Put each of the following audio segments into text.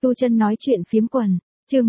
Tu Chân nói chuyện phiếm quần, chương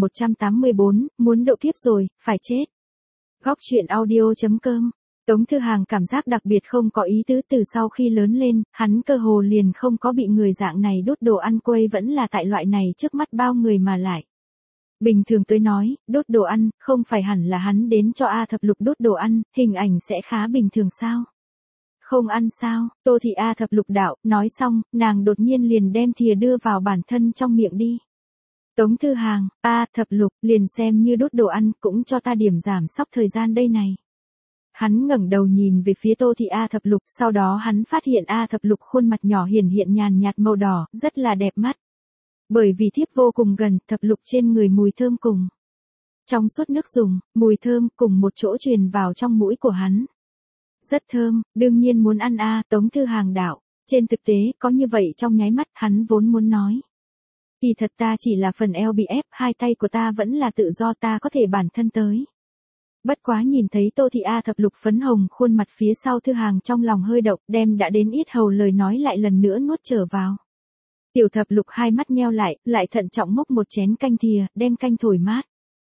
1184, muốn độ kiếp rồi, phải chết. Góc chuyện audio.com. Tống Thư Hàng cảm giác đặc biệt không có ý tứ từ sau khi lớn lên, hắn cơ hồ liền không có bị người dạng này đốt đồ ăn quây vẫn là tại loại này trước mắt bao người mà lại. Bình thường tới nói, đốt đồ ăn, không phải hẳn là hắn đến cho A Thập Lục đốt đồ ăn, hình ảnh sẽ khá bình thường sao? Không ăn sao, Tô Thị A Thập Lục đạo, nói xong, nàng đột nhiên liền đem thìa đưa vào bản thân trong miệng đi. Tống Thư Hàng, A Thập Lục, liền xem như đốt đồ ăn, cũng cho ta điểm giảm sóc thời gian đây này. Hắn ngẩng đầu nhìn về phía Tô Thị A Thập Lục, sau đó hắn phát hiện A Thập Lục khuôn mặt nhỏ hiển hiện nhàn nhạt màu đỏ, rất là đẹp mắt. Bởi vì thiếp vô cùng gần, Thập Lục trên người mùi thơm cùng. Trong suốt nước dùng, mùi thơm cùng một chỗ truyền vào trong mũi của hắn. Rất thơm, đương nhiên muốn ăn a. Tống Thư Hàng đạo. Trên thực tế, có như vậy trong nháy mắt, hắn vốn muốn nói. Kỳ thật ta chỉ là phần eo bị ép, hai tay của ta vẫn là tự do, ta có thể bản thân tới. Bất quá nhìn thấy Tô Thị A Thập Lục phấn hồng khuôn mặt phía sau, Thư Hàng trong lòng hơi động, đem đã đến yết hầu lời nói lại lần nữa nuốt trở vào. Tiểu Thập Lục hai mắt nheo lại thận trọng múc một chén canh thìa, đem canh thổi mát.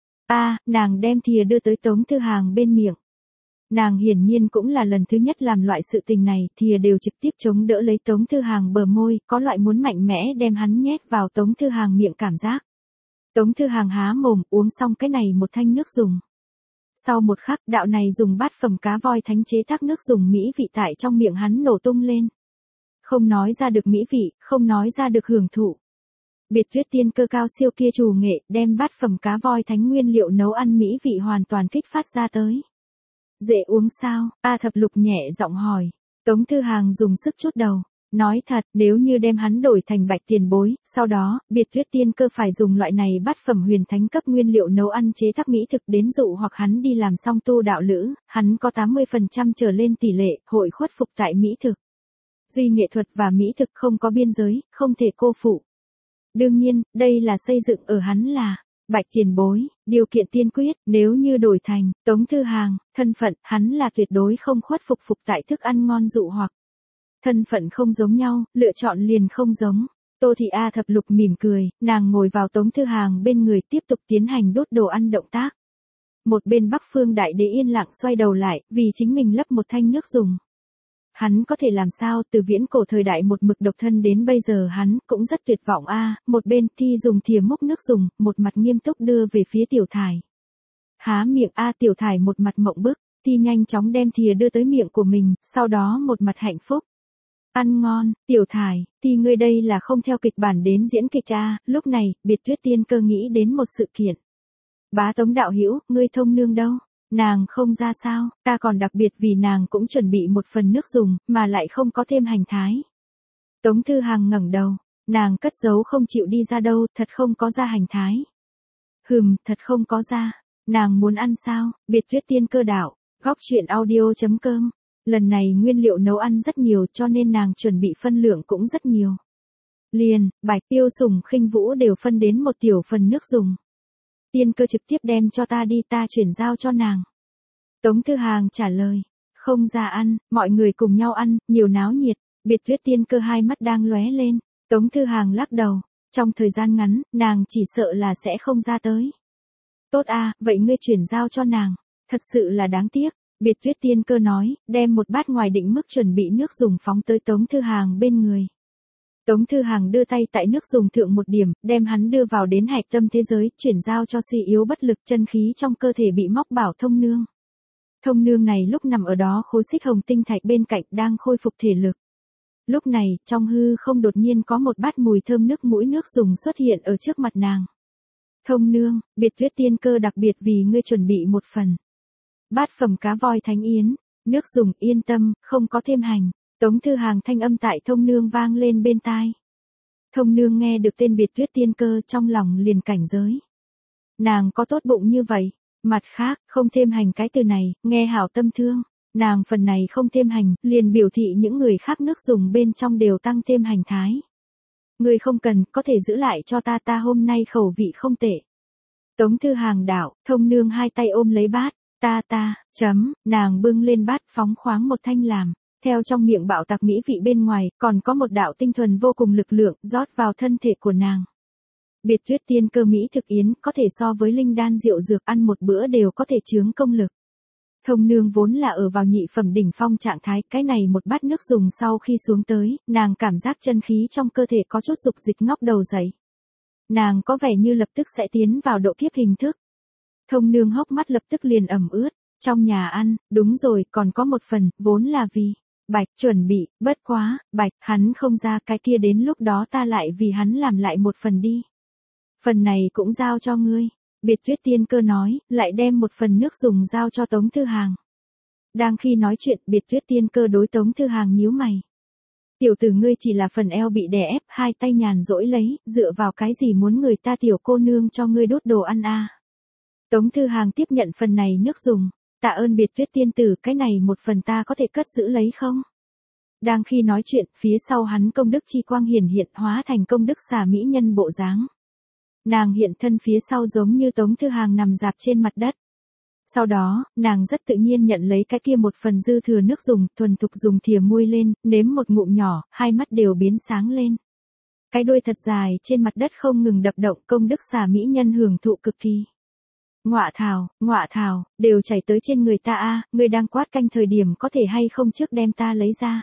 Nàng đem thìa đưa tới Tống Thư Hàng bên miệng. Nàng hiển nhiên cũng là lần thứ nhất làm loại sự tình này, thìa đều trực tiếp chống đỡ lấy Tống Thư Hàng bờ môi, có loại muốn mạnh mẽ đem hắn nhét vào Tống Thư Hàng miệng cảm giác. Tống Thư Hàng há mồm, uống xong cái này một thanh nước dùng. Sau một khắc, đạo này dùng bát phẩm cá voi thánh chế tác nước dùng mỹ vị tại trong miệng hắn nổ tung lên. Không nói ra được mỹ vị, không nói ra được hưởng thụ. Biệt Tuyết Tiên Cơ cao siêu kia trù nghệ, đem bát phẩm cá voi thánh nguyên liệu nấu ăn mỹ vị hoàn toàn kích phát ra tới. Dễ uống sao? A Thập Lục nhẹ giọng hỏi. Tống Thư Hàng dùng sức chút đầu. Nói thật, nếu như đem hắn đổi thành bạch tiền bối, sau đó, Biệt Tuyết Tiên Cơ phải dùng loại này bát phẩm huyền thánh cấp nguyên liệu nấu ăn chế tác mỹ thực đến dụ hoặc hắn đi làm xong tu đạo lữ, hắn có 80% trở lên tỷ lệ, hội khuất phục tại mỹ thực. Duy nghệ thuật và mỹ thực không có biên giới, không thể cô phụ. Đương nhiên, đây là xây dựng ở hắn là bạch tiền bối, điều kiện tiên quyết, nếu như đổi thành Tống Thư Hàng, thân phận, hắn là tuyệt đối không khuất phục tại thức ăn ngon dụ hoặc. Thân phận không giống nhau, lựa chọn liền không giống. Tô Thị A Thập Lục mỉm cười, nàng ngồi vào Tống Thư Hàng bên người tiếp tục tiến hành đốt đồ ăn động tác. Một bên Bắc Phương Đại Đế yên lặng xoay đầu lại, vì chính mình lấp một thanh nước dùng. Hắn có thể làm sao, từ viễn cổ thời đại một mực độc thân đến bây giờ hắn cũng rất tuyệt vọng a. Một bên Thi dùng thìa múc nước dùng, một mặt nghiêm túc đưa về phía Tiểu Thải. Há miệng a. Tiểu Thải một mặt mộng bức, Thi nhanh chóng đem thìa đưa tới miệng của mình, sau đó một mặt hạnh phúc. Ăn ngon, Tiểu Thải, Thi ngươi đây là không theo kịch bản đến diễn kịch a. Lúc này, Biệt Tuyết Tiên Cơ nghĩ đến một sự kiện. Bá Tống đạo hữu, ngươi thông nương đâu? Nàng không ra sao, ta còn đặc biệt vì nàng cũng chuẩn bị một phần nước dùng, mà lại không có thêm hành thái. Tống Thư Hàng ngẩng đầu, nàng cất giấu không chịu đi ra đâu, thật không có ra hành thái. Thật không có ra, nàng muốn ăn sao? Biệt Tuyết Tiên Cơ đạo, góc chuyện audio.com. Lần này nguyên liệu nấu ăn rất nhiều cho nên nàng chuẩn bị phân lượng cũng rất nhiều. Liền, Bạch Tiêu Sùng Khinh Vũ đều phân đến một tiểu phần nước dùng. Tiên Cơ trực tiếp đem cho ta đi, ta chuyển giao cho nàng. Tống Thư Hàng trả lời, không ra ăn, mọi người cùng nhau ăn, nhiều náo nhiệt. Biệt Tuyết Tiên Cơ hai mắt đang lóe lên. Tống Thư Hàng lắc đầu, trong thời gian ngắn, nàng chỉ sợ là sẽ không ra tới. Tốt a, vậy ngươi chuyển giao cho nàng, thật sự là đáng tiếc. Biệt Tuyết Tiên Cơ nói, đem một bát ngoài định mức chuẩn bị nước dùng phóng tới Tống Thư Hàng bên người. Tống Thư Hàng đưa tay tại nước dùng thượng một điểm, đem hắn đưa vào đến hạch tâm thế giới, chuyển giao cho suy yếu bất lực chân khí trong cơ thể bị móc bảo Thông Nương. Thông Nương này lúc nằm ở đó khối xích hồng tinh thạch bên cạnh đang khôi phục thể lực. Lúc này, trong hư không đột nhiên có một bát mùi thơm nước mũi nước dùng xuất hiện ở trước mặt nàng. Thông Nương, Biệt Tuyết Tiên Cơ đặc biệt vì ngươi chuẩn bị một phần. Bát phẩm cá voi thánh yến, nước dùng, yên tâm, không có thêm hành. Tống Thư Hàng thanh âm tại Thông Nương vang lên bên tai. Thông Nương nghe được tên Biệt Tuyết Tiên Cơ trong lòng liền cảnh giới. Nàng có tốt bụng như vậy. Mặt khác, không thêm hành cái từ này, nghe hảo tâm thương. Nàng phần này không thêm hành, liền biểu thị những người khác nước dùng bên trong đều tăng thêm hành thái. Người không cần, có thể giữ lại cho ta, ta hôm nay khẩu vị không tệ. Tống Thư Hàng đạo, Thông Nương hai tay ôm lấy bát, nàng bưng lên bát phóng khoáng một thanh làm. Theo trong miệng bạo tạc mỹ vị bên ngoài, còn có một đạo tinh thuần vô cùng lực lượng rót vào thân thể của nàng. Biệt Tuyết Tiên Cơ mỹ thực yến có thể so với linh đan rượu dược, ăn một bữa đều có thể chướng công lực. Thông nương vốn là ở vào nhị phẩm đỉnh phong trạng thái, cái này một bát nước dùng sau khi xuống tới, nàng cảm giác chân khí trong cơ thể có chút dục dịch ngóc đầu dậy. Nàng có vẻ như lập tức sẽ tiến vào độ kiếp hình thức. Thông nương hốc mắt lập tức liền ẩm ướt, trong nhà ăn, đúng rồi, còn có một phần, vốn là vì Bạch chuẩn bị, bất quá, Bạch, hắn không ra, cái kia đến lúc đó ta lại vì hắn làm lại một phần đi. Phần này cũng giao cho ngươi. Biệt Tuyết Tiên Cơ nói, lại đem một phần nước dùng giao cho Tống Thư Hàng. Đang khi nói chuyện, Biệt Tuyết Tiên Cơ đối Tống Thư Hàng nhíu mày. Tiểu tử ngươi chỉ là phần eo bị đè ép, hai tay nhàn rỗi lấy, dựa vào cái gì muốn người ta tiểu cô nương cho ngươi đốt đồ ăn à. Tống Thư Hàng tiếp nhận phần này nước dùng, tạ ơn Biệt Tuyết tiên tử, cái này một phần ta có thể cất giữ lấy không? Đang khi nói chuyện, phía sau hắn công đức chi quang hiển hiện hóa thành công đức xà mỹ nhân bộ dáng. Nàng hiện thân phía sau giống như Tống Thư Hàng nằm dạp trên mặt đất. Sau đó, nàng rất tự nhiên nhận lấy cái kia một phần dư thừa nước dùng, thuần thục dùng thìa muôi lên, nếm một ngụm nhỏ, hai mắt đều biến sáng lên. Cái đuôi thật dài trên mặt đất không ngừng đập động, công đức xà mỹ nhân hưởng thụ cực kỳ. Ngọa thảo, đều chảy tới trên người ta a, người đang quát canh thời điểm có thể hay không trước đem ta lấy ra.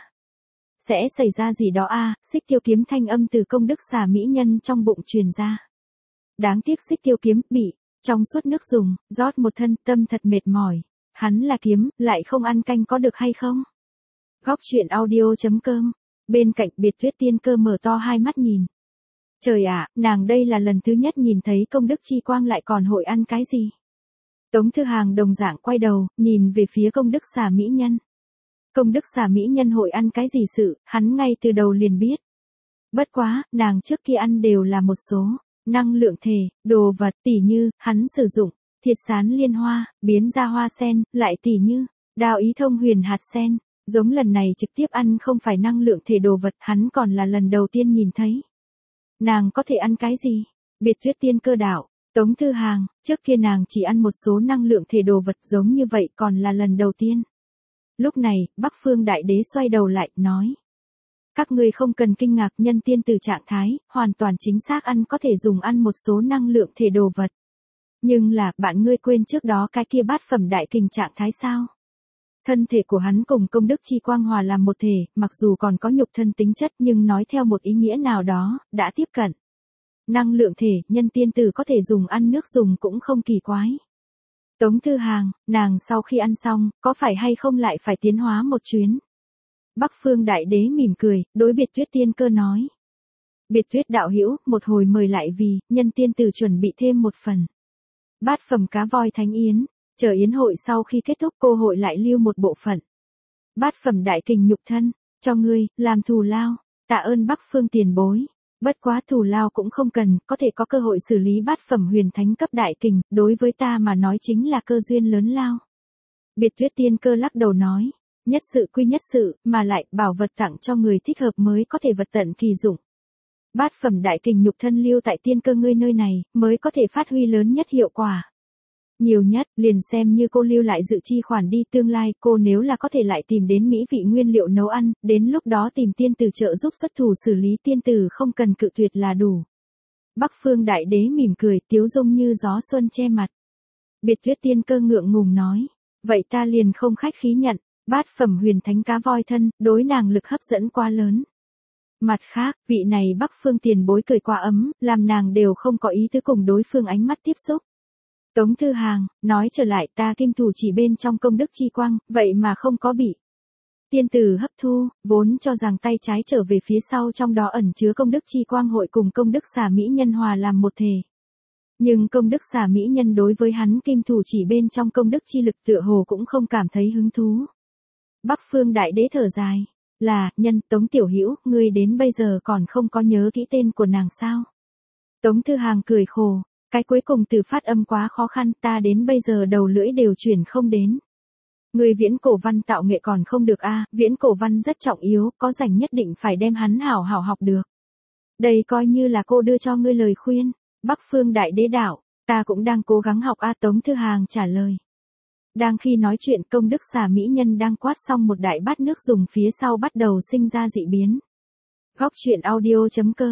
Sẽ xảy ra gì đó a, Xích Tiêu Kiếm thanh âm từ công đức xà mỹ nhân trong bụng truyền ra. Đáng tiếc Xích Tiêu Kiếm bị trong suốt nước dùng, rót một thân, tâm thật mệt mỏi. Hắn là kiếm, lại không ăn canh có được hay không? Góc truyện audio.com. Bên cạnh Biệt Tuyết Tiên Cơ mở to hai mắt nhìn. Trời ạ, nàng đây là lần thứ nhất nhìn thấy công đức chi quang lại còn hội ăn cái gì? Tống Thư Hàng đồng dạng quay đầu, nhìn về phía công đức xà mỹ nhân. Công đức xà mỹ nhân hội ăn cái gì sự, hắn ngay từ đầu liền biết. Bất quá, nàng trước kia ăn đều là một số năng lượng thể, đồ vật, tỉ như, hắn sử dụng thiệt sán liên hoa, biến ra hoa sen, lại tỉ như đao ý thông huyền hạt sen. Giống lần này trực tiếp ăn không phải năng lượng thể đồ vật, hắn còn là lần đầu tiên nhìn thấy. Nàng có thể ăn cái gì? Biệt Tuyết Tiên Cơ đạo, Tống Thư Hàng, trước kia nàng chỉ ăn một số năng lượng thể đồ vật giống như vậy còn là lần đầu tiên. Lúc này, Bắc Phương Đại Đế xoay đầu lại, nói. Các ngươi không cần kinh ngạc, nhân tiên từ trạng thái, hoàn toàn chính xác ăn có thể dùng ăn một số năng lượng thể đồ vật. Nhưng là, bạn ngươi quên trước đó cái kia bát phẩm đại kình trạng thái sao? Thân thể của hắn cùng công đức chi quang hòa làm một thể, mặc dù còn có nhục thân tính chất nhưng nói theo một ý nghĩa nào đó, đã tiếp cận. Năng lượng thể, nhân tiên tử có thể dùng ăn nước dùng cũng không kỳ quái. Tống Thư Hàng, nàng sau khi ăn xong, có phải hay không lại phải tiến hóa một chuyến? Bắc Phương Đại Đế mỉm cười, đối Biệt Tuyết Tiên Cơ nói. Biệt Tuyết đạo hữu, một hồi mời lại vì, nhân tiên tử chuẩn bị thêm một phần. Bát phẩm cá voi thánh yến, chờ yến hội sau khi kết thúc cô hội lại lưu một bộ phận. Bát phẩm đại kình nhục thân, cho ngươi, làm thù lao, tạ ơn Bắc Phương tiền bối. Bất quá thù lao cũng không cần, có thể có cơ hội xử lý bát phẩm huyền thánh cấp đại kình, đối với ta mà nói chính là cơ duyên lớn lao. Biệt Tuyết Tiên Cơ lắc đầu nói, nhất sự quy nhất sự, mà lại bảo vật tặng cho người thích hợp mới có thể vật tận kỳ dụng. Bát phẩm đại kình nhục thân lưu tại Tiên Cơ ngươi nơi này, mới có thể phát huy lớn nhất hiệu quả. Nhiều nhất, liền xem như cô lưu lại dự chi khoản đi, tương lai cô nếu là có thể lại tìm đến mỹ vị nguyên liệu nấu ăn, đến lúc đó tìm tiên tử trợ giúp xuất thủ xử lý, tiên tử không cần cự tuyệt là đủ. Bắc Phương Đại Đế mỉm cười, tiếu dung như gió xuân che mặt. Biệt Tuyết Tiên Cơ ngượng ngùng nói, vậy ta liền không khách khí nhận, bát phẩm huyền thánh cá voi thân, đối nàng lực hấp dẫn quá lớn. Mặt khác, vị này Bắc Phương tiền bối cười quá ấm, làm nàng đều không có ý tứ cùng đối phương ánh mắt tiếp xúc. Tống Thư Hàng, nói trở lại, ta kim thủ chỉ bên trong công đức chi quang, vậy mà không có bị tiên tử hấp thu, vốn cho rằng tay trái trở về phía sau trong đó ẩn chứa công đức chi quang hội cùng công đức xà mỹ nhân hòa làm một thể. Nhưng công đức xà mỹ nhân đối với hắn kim thủ chỉ bên trong công đức chi lực tựa hồ cũng không cảm thấy hứng thú. Bắc Phương Đại Đế thở dài, là, nhân, Tống tiểu hữu, ngươi đến bây giờ còn không có nhớ kỹ tên của nàng sao? Tống Thư Hàng cười khổ. Cái cuối cùng từ phát âm quá khó khăn, ta đến bây giờ đầu lưỡi đều chuyển không đến. Người viễn cổ văn tạo nghệ còn không được a, viễn cổ văn rất trọng yếu, có rảnh nhất định phải đem hắn hảo hảo học được. Đây coi như là cô đưa cho ngươi lời khuyên. Bắc Phương Đại Đế đạo, ta cũng đang cố gắng học a, Tống Thư Hàng trả lời. Đang khi nói chuyện công đức xà mỹ nhân đang quát xong một đại bát nước dùng phía sau bắt đầu sinh ra dị biến. Góc truyện audio.com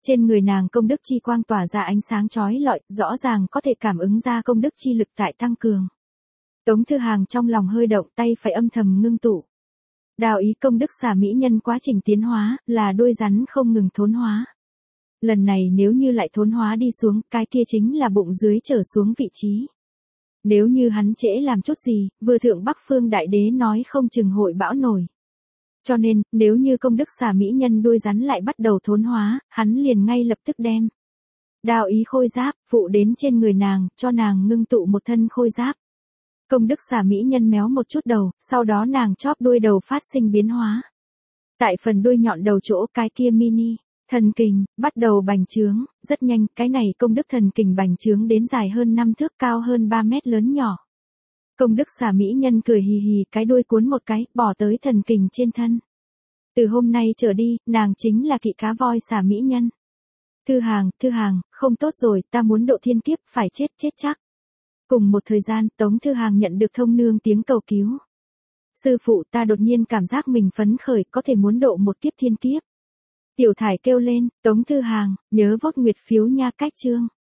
Trên người nàng công đức chi quang tỏa ra ánh sáng chói lọi, rõ ràng có thể cảm ứng ra công đức chi lực tại tăng cường. Tống Thư Hàng trong lòng hơi động, tay phải âm thầm ngưng tụ. Đào ý công đức xả mỹ nhân quá trình tiến hóa, là đuôi rắn không ngừng thốn hóa. Lần này nếu như lại thốn hóa đi xuống, cái kia chính là bụng dưới trở xuống vị trí. Nếu như hắn trễ làm chút gì, vừa thượng Bắc Phương Đại Đế nói không chừng hội bão nổi. Cho nên, nếu như công đức xả mỹ nhân đuôi rắn lại bắt đầu thốn hóa, hắn liền ngay lập tức đem đào ý khôi giáp, phụ đến trên người nàng, cho nàng ngưng tụ một thân khôi giáp. Công đức xả mỹ nhân méo một chút đầu, sau đó nàng chóp đuôi đầu phát sinh biến hóa. Tại phần đuôi nhọn đầu chỗ cái kia mini thần kình, bắt đầu bành trướng, rất nhanh, cái này công đức thần kình bành trướng đến dài hơn 5 thước, cao hơn 3 mét lớn nhỏ. Công đức xả mỹ nhân cười hì hì, cái đuôi cuốn một cái, bỏ tới thần kình trên thân. Từ hôm nay trở đi, nàng chính là kỵ cá voi xả mỹ nhân. Thư Hàng, không tốt rồi, ta muốn độ thiên kiếp, phải chết chắc. Cùng một thời gian, Tống Thư Hàng nhận được thông nương tiếng cầu cứu. Sư phụ, ta đột nhiên cảm giác mình phấn khởi, có thể muốn độ một kiếp thiên kiếp. Tiểu Thải kêu lên, Tống Thư Hàng, nhớ vote nguyệt phiếu nha, cách chương.